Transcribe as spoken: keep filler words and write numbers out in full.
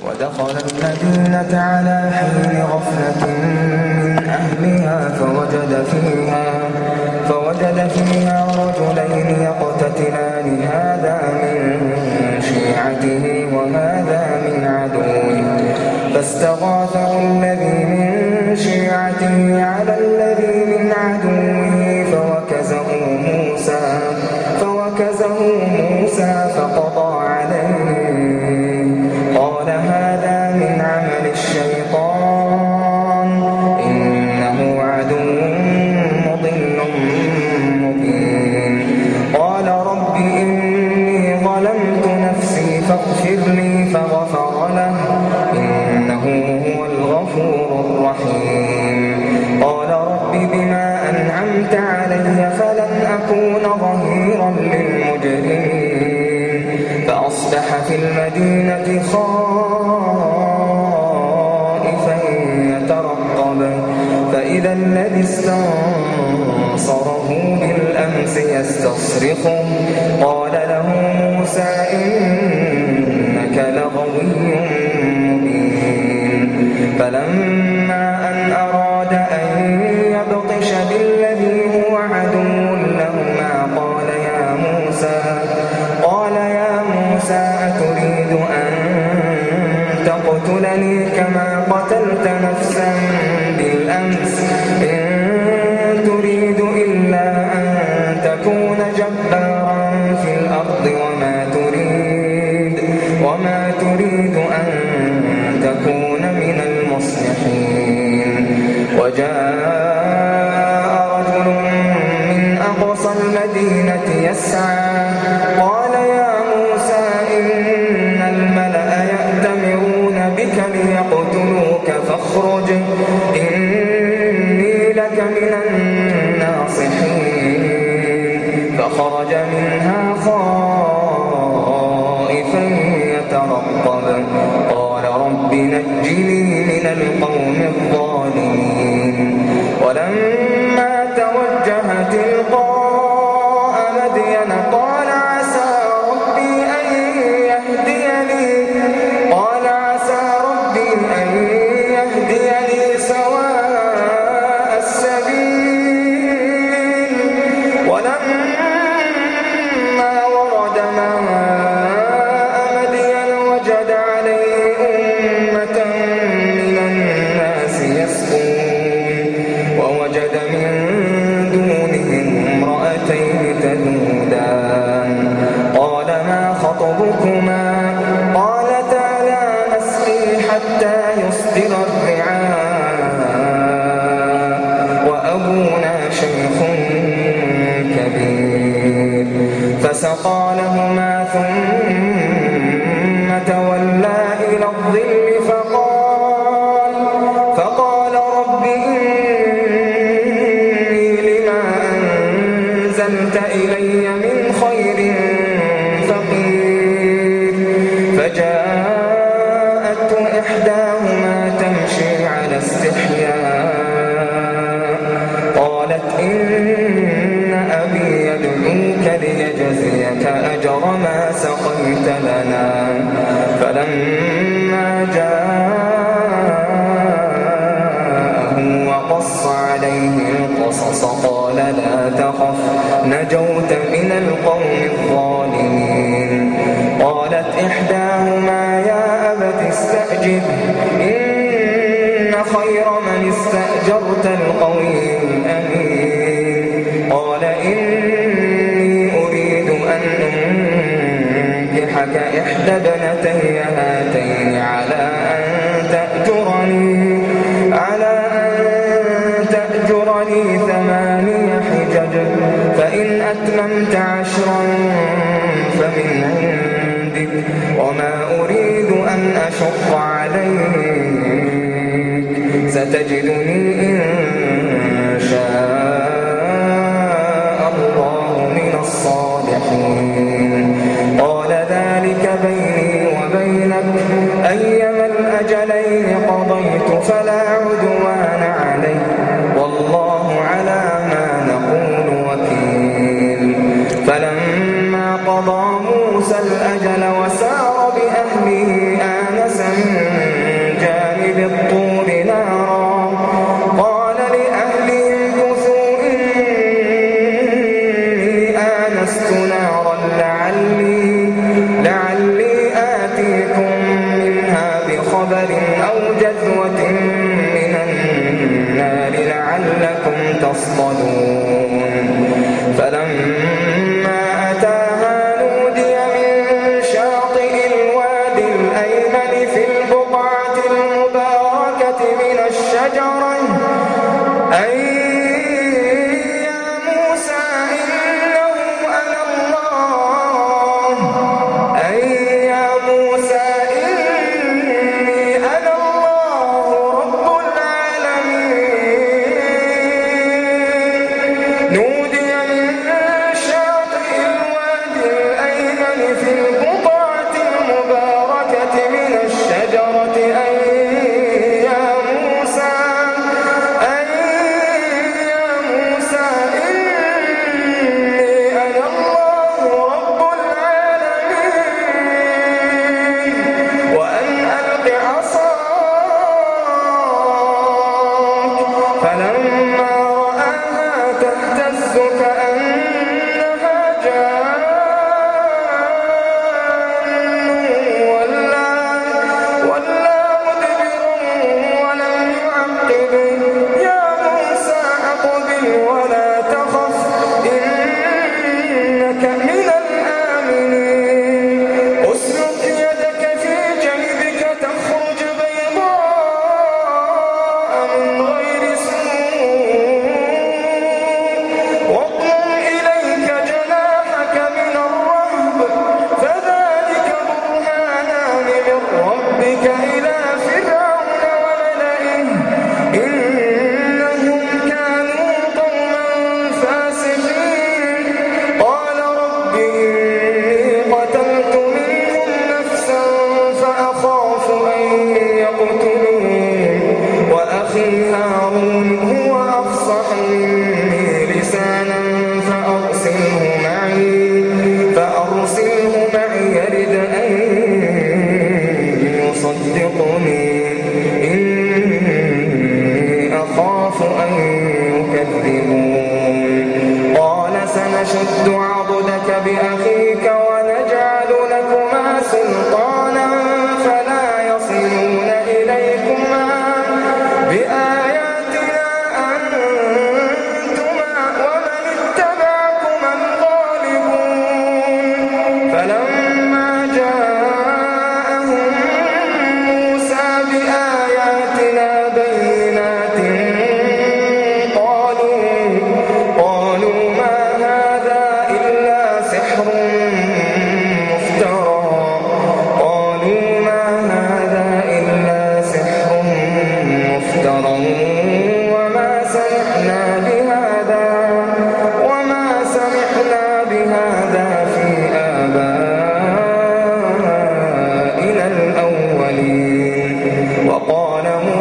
ودخل المدينة على حين غفلة من أهلها فوجد فيها, فوجد فيها رجلين يقتتلان هذا من شيعته وهذا من عدوه فاستغاثه الذي من شيعته على الذي من عدوه فوكزه موسى, فوكزه موسى فقضى عليه قال هذا من عمل الشيطان إنه عدو مضل مبين. قال رب إني ظلمت نفسي فاغفر لي فغفر له إنه هو الغفور الرحيم. قال رب بما أنعمت علي فلن أكون ظهيرا للمجرمين. فأصبح في المدينة خائفا يترقب فإذا الذي استنصره بالأمس يستصرخه قال له موسى إنك لغوي مبين. فلما أن أراد أن يبطش بالذي هو عدو لهما قال يا موسى قال يا موسى أتريد أن تقتلني كما قتلت نفسا بالأمس إن تريد إلا أن تكون جبارا في الأرض وما تريد, وما تريد أن تكون من المصلحين. وجاء رجل من أقصى المدينة يسعى قال يا موسى إن الملأ يأتمرون بك ليقتلوك فاخرج إني لك من الناصحين. فخرج منها خائفا يترقب قال رب نجني من القوم الظالمين. ولما توجه تلقاء مدين قال عسى ربي أن يهديني قال عسى ربي أن يهديني سواء السبيل. ولما ورد ماء مدين وجد عليه أمة من الناس يسقون ووجد من دونهم امرأتين تذودان قال ما خطبكما قالتا لا نسقي حتى يصدر الرعاء وأبونا شيخ كبير. فسقى لهما ثم تولى إلى الظل فقال, فقال رب إني لما أنزلت إلي من خير فقير. فجاءته إحداهما تمشي على استحياء قالت إن أبي يدعوك ليجزيك أجر ما سقيت لنا. فلما جاءه وقص عليه القصص قال لا تخف نجوت من القوم الظالمين. قالت إحداهما يا أبت استأجر إن خير من استأجرت القوي الأمين. قال إني أريد أن أنكحك إحدى ابنتي هاتين على أن تأجرني على أن تأجرني ثماني حجج فإن أتممت عشرا فمن عندك وما أريد أن أشق عليك ستجدني إن شاء الله من الصالحين. قال ذلك بيني وبينك أيما الأجلين قضيت فلا عدوان علي والله على ما نقول وكيل. فلما قضى موسى الأجل وسار بأهله آنس من أي يا موسى إنه أنا الله أي يا موسى إني أنا الله رب العالمين نودي من شاطئ الوادي الأيمن في البقعة المباركة من الشجرة أي يا موسى أي يا موسى إني أنا الله رب العالمين وأن ألق عصاك فلما رآها تهتز كأنها جان ولا ولا مدبرا ولم يعقب يا موسى أقبل ولا تخف إنك من الآمنين أسلك يدك في جيبك تخرج بيضاء من غير سوء واضمم إليك جناحك من الرهب فذلك برهانان من ربك إلى فرعون وملئه إنهم كانوا قوما فاسقين قال رب إني قتلت منهم نفسا فأخاف أن يقتلون وأخي هارون هو أفصح مني لسانا فأرسله معي فأرسله معي يرد أن يصدقني إني أخاف أن يكذبون قال سنشد عضدك بأخيك ونجعل لكما سلطانا فلا يصلون إليكما بآياتنا أنتما ومن اتبعكما الغالبون فلما جاءهم موسى بآياتنا بينات قالوا قالوا ما هذا إلا سحر مفترى قالوا ما هذا إلا سحر مفترى وما سمعنا بهذا وما سمعنا بهذا في آبائنا الأولين وقال